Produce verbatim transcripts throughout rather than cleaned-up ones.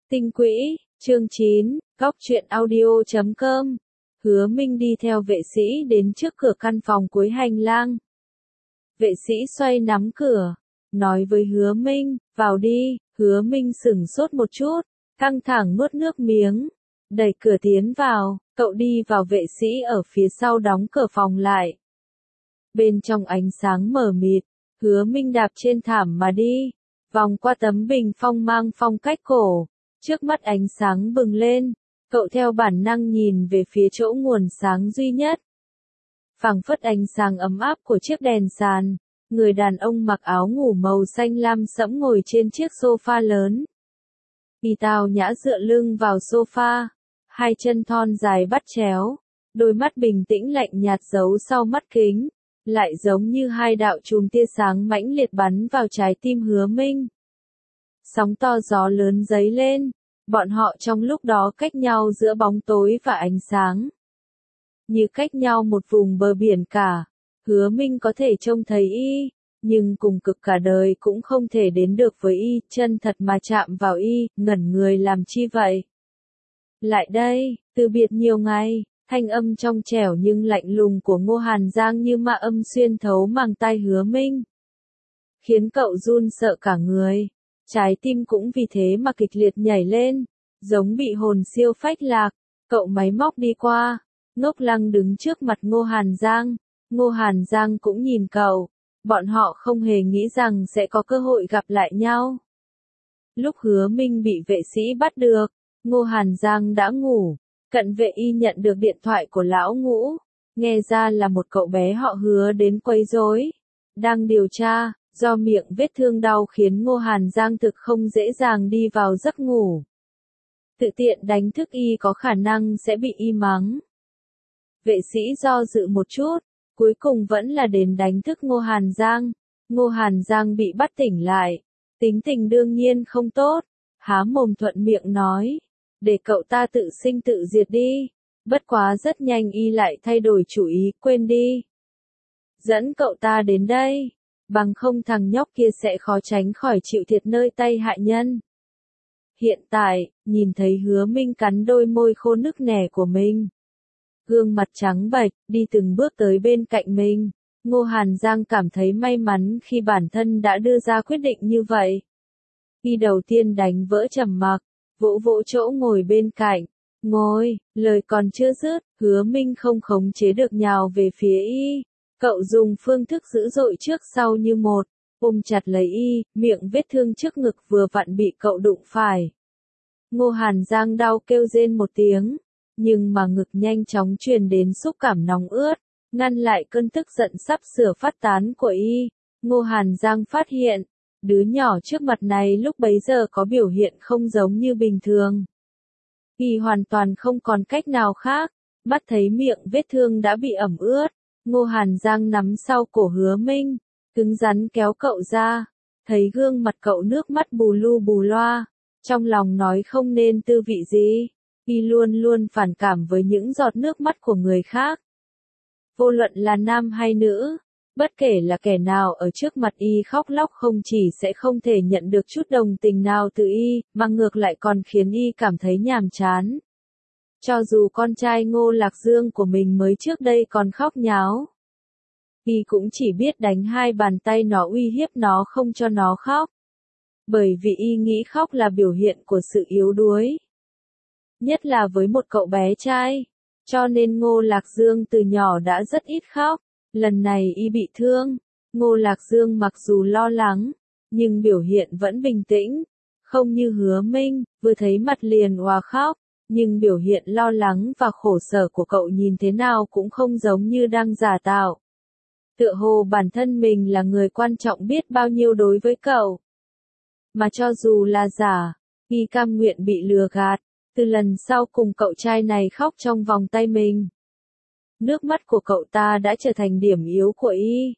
Tinh quỹ, chương chín, góc truyện audio chấm com. Hứa Minh đi theo vệ sĩ đến trước cửa căn phòng cuối hành lang. Vệ sĩ xoay nắm cửa, nói với Hứa Minh, vào đi. Hứa Minh sửng sốt một chút, căng thẳng nuốt nước miếng, đẩy cửa tiến vào. Cậu đi vào, vệ sĩ ở phía sau đóng cửa phòng lại. Bên trong ánh sáng mờ mịt, Hứa Minh đạp trên thảm mà đi, vòng qua tấm bình phong mang phong cách cổ. Trước mắt ánh sáng bừng lên, cậu theo bản năng nhìn về phía chỗ nguồn sáng duy nhất. Phảng phất ánh sáng ấm áp của chiếc đèn sàn, người đàn ông mặc áo ngủ màu xanh lam sẫm ngồi trên chiếc sofa lớn. Y tao nhã dựa lưng vào sofa, hai chân thon dài bắt chéo, đôi mắt bình tĩnh lạnh nhạt giấu sau mắt kính, lại giống như hai đạo chùm tia sáng mãnh liệt bắn vào trái tim Hứa Minh. Sóng to gió lớn dấy lên, bọn họ trong lúc đó cách nhau giữa bóng tối và ánh sáng. Như cách nhau một vùng bờ biển cả, Hứa Minh có thể trông thấy y, nhưng cùng cực cả đời cũng không thể đến được với y, chân thật mà chạm vào y, ngẩn người làm chi vậy? Lại đây, từ biệt nhiều ngày, thanh âm trong trẻo nhưng lạnh lùng của Ngô Hàn Giang như ma âm xuyên thấu màng tai Hứa Minh, khiến cậu run sợ cả người. Trái tim cũng vì thế mà kịch liệt nhảy lên, giống bị hồn siêu phách lạc. Cậu máy móc đi qua, ngốc lăng đứng trước mặt Ngô Hàn Giang. Ngô Hàn Giang cũng nhìn cậu, bọn họ không hề nghĩ rằng sẽ có cơ hội gặp lại nhau. Lúc Hứa Minh bị vệ sĩ bắt được, Ngô Hàn Giang đã ngủ. Cận vệ y nhận được điện thoại của lão Ngũ, nghe ra là một cậu bé họ Hứa đến quấy rối, đang điều tra. Do miệng vết thương đau khiến Ngô Hàn Giang thực không dễ dàng đi vào giấc ngủ. Tự tiện đánh thức y có khả năng sẽ bị y mắng. Vệ sĩ do dự một chút, cuối cùng vẫn là đến đánh thức Ngô Hàn Giang. Ngô Hàn Giang bị bắt tỉnh lại, tính tình đương nhiên không tốt, há mồm thuận miệng nói, để cậu ta tự sinh tự diệt đi. Bất quá rất nhanh y lại thay đổi chủ ý, quên đi. Dẫn cậu ta đến đây. Bằng không thằng nhóc kia sẽ khó tránh khỏi chịu thiệt nơi tay hại nhân. Hiện tại, nhìn thấy Hứa Minh cắn đôi môi khô nức nẻ của mình, gương mặt trắng bệch, đi từng bước tới bên cạnh mình, Ngô Hàn Giang cảm thấy may mắn khi bản thân đã đưa ra quyết định như vậy. Y đầu tiên đánh vỡ trầm mặc, vỗ vỗ chỗ ngồi bên cạnh. Ngồi, lời còn chưa dứt, Hứa Minh không khống chế được nhào về phía y. Cậu dùng phương thức dữ dội trước sau như một, ôm chặt lấy y, miệng vết thương trước ngực vừa vặn bị cậu đụng phải. Ngô Hàn Giang đau kêu rên một tiếng, nhưng mà ngực nhanh chóng truyền đến xúc cảm nóng ướt, ngăn lại cơn tức giận sắp sửa phát tán của y. Ngô Hàn Giang phát hiện, đứa nhỏ trước mặt này lúc bấy giờ có biểu hiện không giống như bình thường. Y hoàn toàn không còn cách nào khác, mắt thấy miệng vết thương đã bị ẩm ướt. Ngô Hàn Giang nắm sau cổ Hứa Minh, cứng rắn kéo cậu ra, thấy gương mặt cậu nước mắt bù lu bù loa, trong lòng nói không nên tư vị gì, y luôn luôn phản cảm với những giọt nước mắt của người khác. Vô luận là nam hay nữ, bất kể là kẻ nào ở trước mặt y khóc lóc không chỉ sẽ không thể nhận được chút đồng tình nào từ y, mà ngược lại còn khiến y cảm thấy nhàm chán. Cho dù con trai Ngô Lạc Dương của mình mới trước đây còn khóc nháo, y cũng chỉ biết đánh hai bàn tay nó uy hiếp nó không cho nó khóc. Bởi vì y nghĩ khóc là biểu hiện của sự yếu đuối. Nhất là với một cậu bé trai. Cho nên Ngô Lạc Dương từ nhỏ đã rất ít khóc. Lần này y bị thương, Ngô Lạc Dương mặc dù lo lắng, nhưng biểu hiện vẫn bình tĩnh. Không như Hứa Minh, vừa thấy mặt liền òa khóc. Nhưng biểu hiện lo lắng và khổ sở của cậu nhìn thế nào cũng không giống như đang giả tạo. Tựa hồ bản thân mình là người quan trọng biết bao nhiêu đối với cậu. Mà cho dù là giả, y cam nguyện bị lừa gạt, từ lần sau cùng cậu trai này khóc trong vòng tay mình. Nước mắt của cậu ta đã trở thành điểm yếu của y.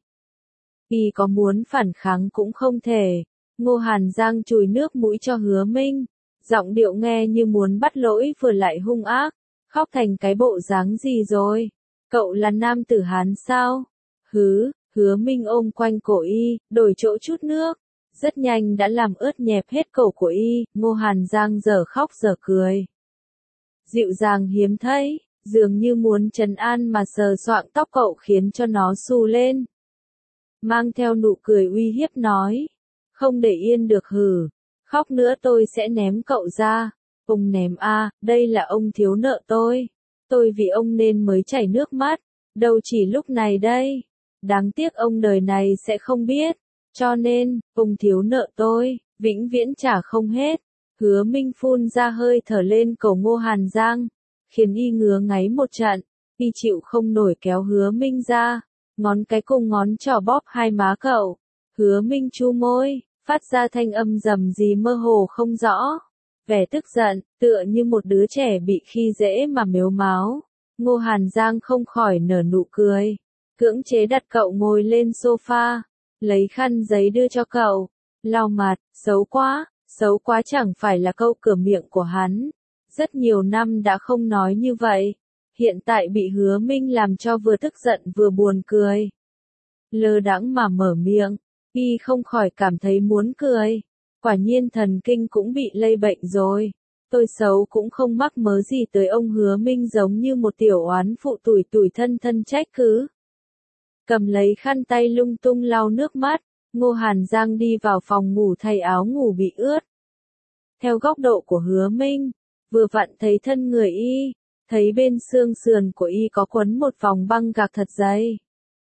Y có muốn phản kháng cũng không thể. Ngô Hàn Giang chùi nước mũi cho Hứa Minh. Giọng điệu nghe như muốn bắt lỗi vừa lại hung ác, khóc thành cái bộ dáng gì rồi? Cậu là nam tử Hán sao? Hứ, Hứa Minh ôm quanh cổ y, đổi chỗ chút nước, rất nhanh đã làm ướt nhẹp hết cổ của y. Ngô Hàn Giang giờ khóc giờ cười. Dịu dàng hiếm thấy, dường như muốn trấn an mà sờ soạng tóc cậu khiến cho nó xù lên. Mang theo nụ cười uy hiếp nói, không để yên được hử, khóc nữa tôi sẽ ném cậu ra. Ông ném a, đây là ông thiếu nợ tôi. Tôi vì ông nên mới chảy nước mắt, đâu chỉ lúc này đây. Đáng tiếc ông đời này sẽ không biết, cho nên, ông thiếu nợ tôi, vĩnh viễn trả không hết. Hứa Minh phun ra hơi thở lên cổ Ngô Hàn Giang, khiến y ngứa ngáy một trận, y chịu không nổi kéo Hứa Minh ra, ngón cái cùng ngón trỏ bóp hai má cậu. Hứa Minh chu môi, phát ra thanh âm rầm rì mơ hồ không rõ. Vẻ tức giận, tựa như một đứa trẻ bị khi dễ mà mếu máo. Ngô Hàn Giang không khỏi nở nụ cười, cưỡng chế đặt cậu ngồi lên sofa, lấy khăn giấy đưa cho cậu, lau mặt. Xấu quá, xấu quá chẳng phải là câu cửa miệng của hắn. Rất nhiều năm đã không nói như vậy, hiện tại bị Hứa Minh làm cho vừa tức giận vừa buồn cười. Lơ đãng mà mở miệng, y không khỏi cảm thấy muốn cười. Quả nhiên thần kinh cũng bị lây bệnh rồi. Tôi xấu cũng không mắc mớ gì tới ông Hứa Minh, giống như một tiểu oán phụ tủi tủi thân thân trách cứ. Cầm lấy khăn tay lung tung lau nước mắt, Ngô Hàn Giang đi vào phòng ngủ thay áo ngủ bị ướt. Theo góc độ của Hứa Minh, vừa vặn thấy thân người y, thấy bên xương sườn của y có quấn một vòng băng gạc thật dày.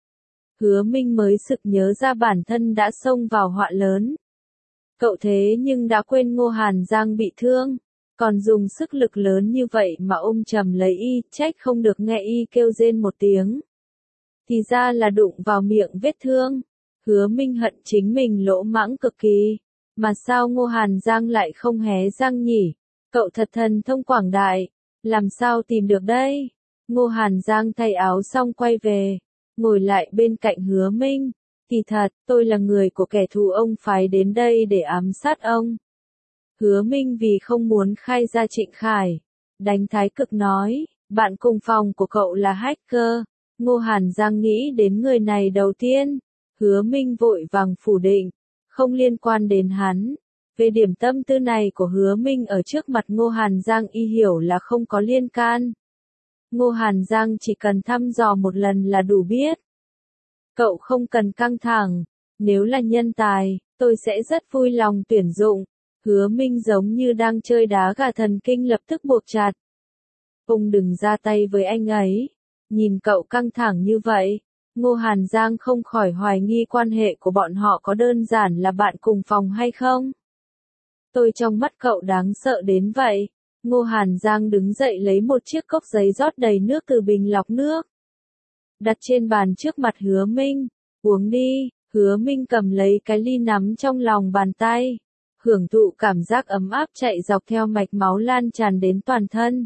Hứa Minh mới sực nhớ ra bản thân đã xông vào họa lớn. Cậu thế nhưng đã quên Ngô Hàn Giang bị thương, còn dùng sức lực lớn như vậy mà ôm chầm lấy y, trách không được nghe y kêu rên một tiếng. Thì ra là đụng vào miệng vết thương. Hứa Minh hận chính mình lỗ mãng cực kỳ, mà sao Ngô Hàn Giang lại không hé răng nhỉ? Cậu thật thần thông quảng đại, làm sao tìm được đây? Ngô Hàn Giang thay áo xong quay về, ngồi lại bên cạnh Hứa Minh. Kỳ thật, tôi là người của kẻ thù ông phái đến đây để ám sát ông. Hứa Minh vì không muốn khai ra Trịnh Khải, đánh thái cực nói, bạn cùng phòng của cậu là hacker. Ngô Hàn Giang nghĩ đến người này đầu tiên. Hứa Minh vội vàng phủ định, không liên quan đến hắn. Về điểm tâm tư này của Hứa Minh ở trước mặt Ngô Hàn Giang y hiểu là không có liên can. Ngô Hàn Giang chỉ cần thăm dò một lần là đủ biết. Cậu không cần căng thẳng, nếu là nhân tài, tôi sẽ rất vui lòng tuyển dụng. Hứa Minh giống như đang chơi đá gà, thần kinh lập tức buộc chặt. Ông đừng ra tay với anh ấy. Nhìn cậu căng thẳng như vậy, Ngô Hàn Giang không khỏi hoài nghi quan hệ của bọn họ có đơn giản là bạn cùng phòng hay không. Tôi trong mắt cậu đáng sợ đến vậy. Ngô Hàn Giang đứng dậy lấy một chiếc cốc giấy rót đầy nước từ bình lọc nước, đặt trên bàn trước mặt Hứa Minh. Uống đi. Hứa Minh cầm lấy cái ly nắm trong lòng bàn tay, hưởng thụ cảm giác ấm áp chạy dọc theo mạch máu lan tràn đến toàn thân.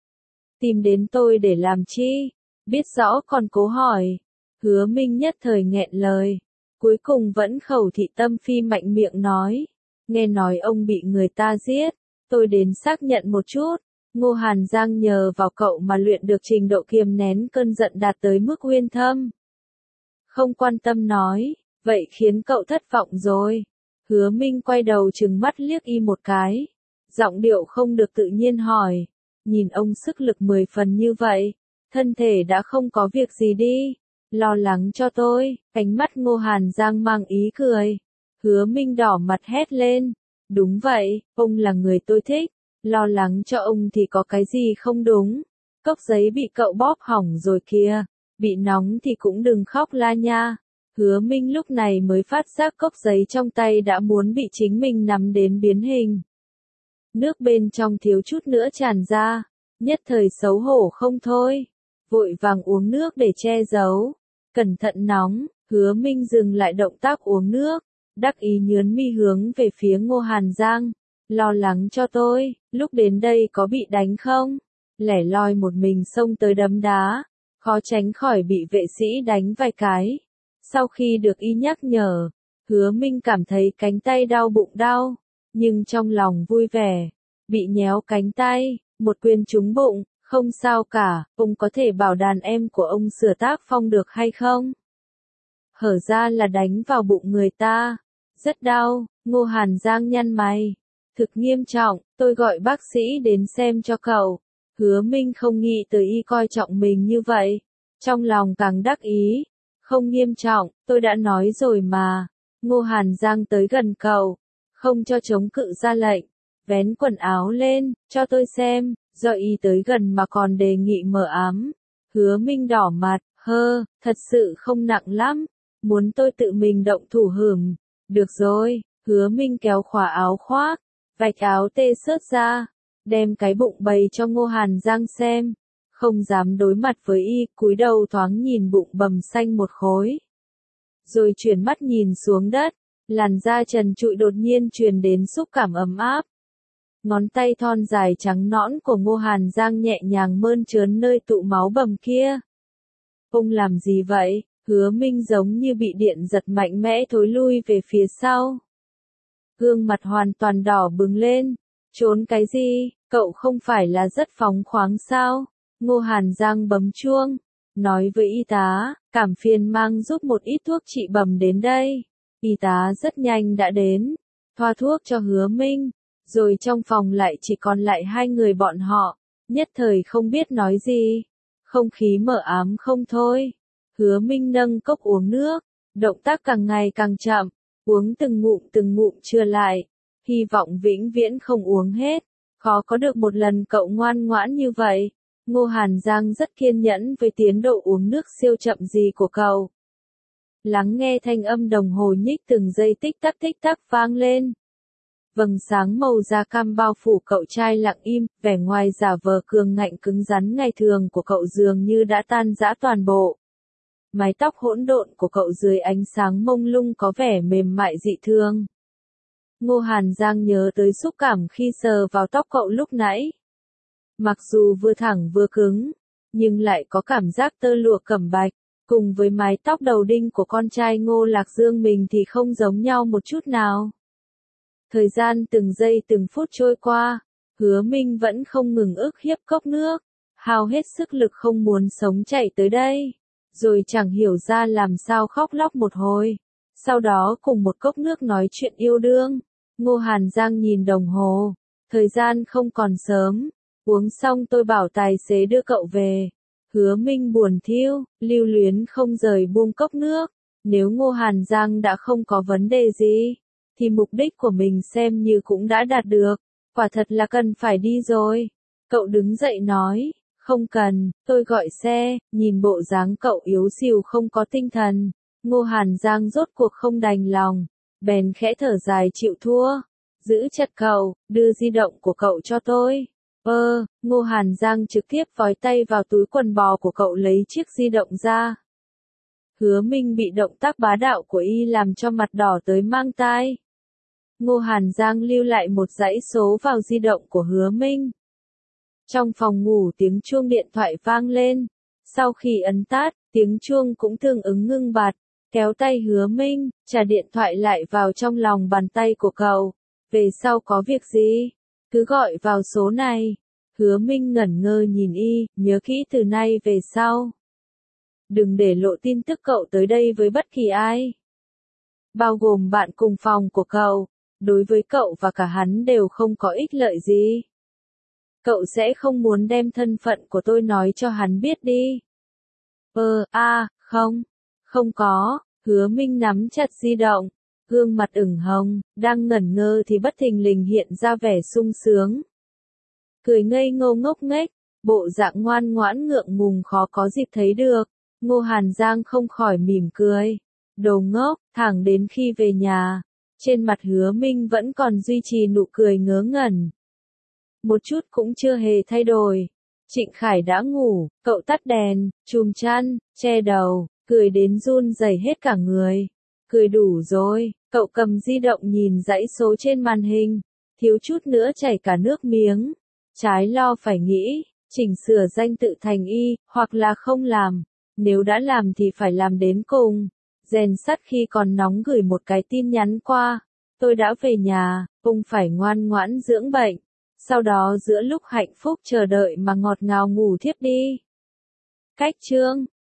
Tìm đến tôi để làm chi? Biết rõ còn cố hỏi. Hứa Minh nhất thời nghẹn lời, cuối cùng vẫn khẩu thị tâm phi mạnh miệng nói, nghe nói ông bị người ta giết, tôi đến xác nhận một chút. Ngô Hàn Giang nhờ vào cậu mà luyện được trình độ kiềm nén cơn giận đạt tới mức uyên thâm. Không quan tâm nói, vậy khiến cậu thất vọng rồi. Hứa Minh quay đầu trừng mắt liếc y một cái, giọng điệu không được tự nhiên hỏi, nhìn ông sức lực mười phần như vậy, thân thể đã không có việc gì đi, lo lắng cho tôi. Ánh mắt Ngô Hàn Giang mang ý cười. Hứa Minh đỏ mặt hét lên, đúng vậy, ông là người tôi thích, lo lắng cho ông thì có cái gì không đúng. Cốc giấy bị cậu bóp hỏng rồi kìa, bị nóng thì cũng đừng khóc la nha. Hứa Minh lúc này mới phát giác cốc giấy trong tay đã muốn bị chính mình nắm đến biến hình. Nước bên trong thiếu chút nữa tràn ra, nhất thời xấu hổ không thôi, vội vàng uống nước để che giấu. Cẩn thận nóng. Hứa Minh dừng lại động tác uống nước, đắc ý nhướn mi hướng về phía Ngô Hàn Giang, lo lắng cho tôi, lúc đến đây có bị đánh không? Lẻ loi một mình xông tới đấm đá, khó tránh khỏi bị vệ sĩ đánh vài cái. Sau khi được y nhắc nhở, Hứa Minh cảm thấy cánh tay đau bụng đau, nhưng trong lòng vui vẻ. Bị nhéo cánh tay, một quyền trúng bụng, không sao cả, ông có thể bảo đàn em của ông sửa tác phong được hay không? Hở ra là đánh vào bụng người ta, Rất đau, Ngô Hàn Giang nhăn mày. Thực nghiêm trọng, tôi gọi bác sĩ đến xem cho cậu. Hứa Minh không nghĩ tới y coi trọng mình như vậy. Trong lòng càng đắc ý. Không nghiêm trọng, tôi đã nói rồi mà. Ngô Hàn Giang tới gần cậu. Không cho chống cự ra lệnh. Vén quần áo lên, cho tôi xem. Do y tới gần mà còn đề nghị mở ám. Hứa Minh đỏ mặt, hơ, thật sự không nặng lắm. Muốn tôi tự mình động thủ hửm. Được rồi, Hứa Minh kéo khóa áo khoác. Vạch áo tê xớt ra. Đem cái bụng bày cho Ngô Hàn Giang xem. Không dám đối mặt với y, cúi đầu thoáng nhìn bụng bầm xanh một khối. Rồi chuyển mắt nhìn xuống đất. Làn da trần trụi đột nhiên truyền đến xúc cảm ấm áp. Ngón tay thon dài trắng nõn của Ngô Hàn Giang nhẹ nhàng mơn trớn nơi tụ máu bầm kia. Ông làm gì vậy? Hứa Minh giống như bị điện giật mạnh mẽ thối lui về phía sau. Gương mặt hoàn toàn đỏ bừng lên. Trốn cái gì? Cậu không phải là rất phóng khoáng sao? Ngô Hàn Giang bấm chuông. Nói với y tá, cảm phiền mang giúp một ít thuốc trị bầm đến đây. Y tá rất nhanh đã đến. Thoa thuốc cho Hứa Minh. Rồi trong phòng lại chỉ còn lại hai người bọn họ. Nhất thời không biết nói gì. Không khí mờ ám không thôi. Hứa Minh nâng cốc uống nước. Động tác càng ngày càng chậm. Uống từng ngụm từng ngụm chưa lại. Hy vọng vĩnh viễn không uống hết. Khó có được một lần cậu ngoan ngoãn như vậy. Ngô Hàn Giang rất kiên nhẫn với tiến độ uống nước siêu chậm gì của cậu. Lắng nghe thanh âm đồng hồ nhích từng giây tích tắc tích tắc vang lên. Vầng sáng màu da cam bao phủ cậu trai lặng im, vẻ ngoài giả vờ cường ngạnh cứng rắn ngày thường của cậu dường như đã tan rã toàn bộ. Mái tóc hỗn độn của cậu dưới ánh sáng mông lung có vẻ mềm mại dị thường. Ngô Hàn Giang nhớ tới xúc cảm khi sờ vào tóc cậu lúc nãy. Mặc dù vừa thẳng vừa cứng, nhưng lại có cảm giác tơ lụa cẩm bạch, cùng với mái tóc đầu đinh của con trai Ngô Lạc Dương mình thì không giống nhau một chút nào. Thời gian từng giây từng phút trôi qua, Hứa Minh vẫn không ngừng ức hiếp cốc nước, hao hết sức lực không muốn sống chạy tới đây, rồi chẳng hiểu ra làm sao khóc lóc một hồi, sau đó cùng một cốc nước nói chuyện yêu đương. Ngô Hàn Giang nhìn đồng hồ, thời gian không còn sớm, uống xong tôi bảo tài xế đưa cậu về. Hứa Minh buồn thiêu, lưu luyến không rời buông cốc nước, nếu Ngô Hàn Giang đã không có vấn đề gì, thì mục đích của mình xem như cũng đã đạt được, quả thật là cần phải đi rồi. Cậu đứng dậy nói, không cần, tôi gọi xe, nhìn bộ dáng cậu yếu xìu không có tinh thần. Ngô Hàn Giang rốt cuộc không đành lòng, bèn khẽ thở dài chịu thua, giữ chặt cậu, đưa di động của cậu cho tôi. Ơ, Ngô Hàn Giang trực tiếp vói tay vào túi quần bò của cậu lấy chiếc di động ra. Hứa Minh bị động tác bá đạo của y làm cho mặt đỏ tới mang tai. Ngô Hàn Giang lưu lại một dãy số vào di động của Hứa Minh. Trong phòng ngủ tiếng chuông điện thoại vang lên. Sau khi ấn tắt, tiếng chuông cũng tương ứng ngưng bặt. Kéo tay Hứa Minh, trả điện thoại lại vào trong lòng bàn tay của cậu. Về sau có việc gì? Cứ gọi vào số này. Hứa Minh ngẩn ngơ nhìn y, nhớ kỹ từ nay về sau. Đừng để lộ tin tức cậu tới đây với bất kỳ ai. Bao gồm bạn cùng phòng của cậu. Đối với cậu và cả hắn đều không có ích lợi gì. Cậu sẽ không muốn đem thân phận của tôi nói cho hắn biết đi. Ờ, a, à, không. Không có. Hứa Minh nắm chặt di động. Gương mặt ửng hồng, đang ngẩn ngơ thì bất thình lình hiện ra vẻ sung sướng. Cười ngây ngô ngốc nghếch, bộ dạng ngoan ngoãn ngượng ngùng khó có dịp thấy được. Ngô Hàn Giang không khỏi mỉm cười. Đồ ngốc, thẳng đến khi về nhà. Trên mặt Hứa Minh vẫn còn duy trì nụ cười ngớ ngẩn. Một chút cũng chưa hề thay đổi. Trịnh Khải đã ngủ, cậu tắt đèn, chùm chăn, che đầu, cười đến run rẩy hết cả người. Cười đủ rồi, cậu cầm di động nhìn dãy số trên màn hình, thiếu chút nữa chảy cả nước miếng. Trái lo phải nghĩ, chỉnh sửa danh tự thành y, hoặc là không làm. Nếu đã làm thì phải làm đến cùng. Rèn sắt khi còn nóng gửi một cái tin nhắn qua. Tôi đã về nhà, ông phải ngoan ngoãn dưỡng bệnh. Sau đó giữa lúc hạnh phúc chờ đợi mà ngọt ngào ngủ thiếp đi. Cách chương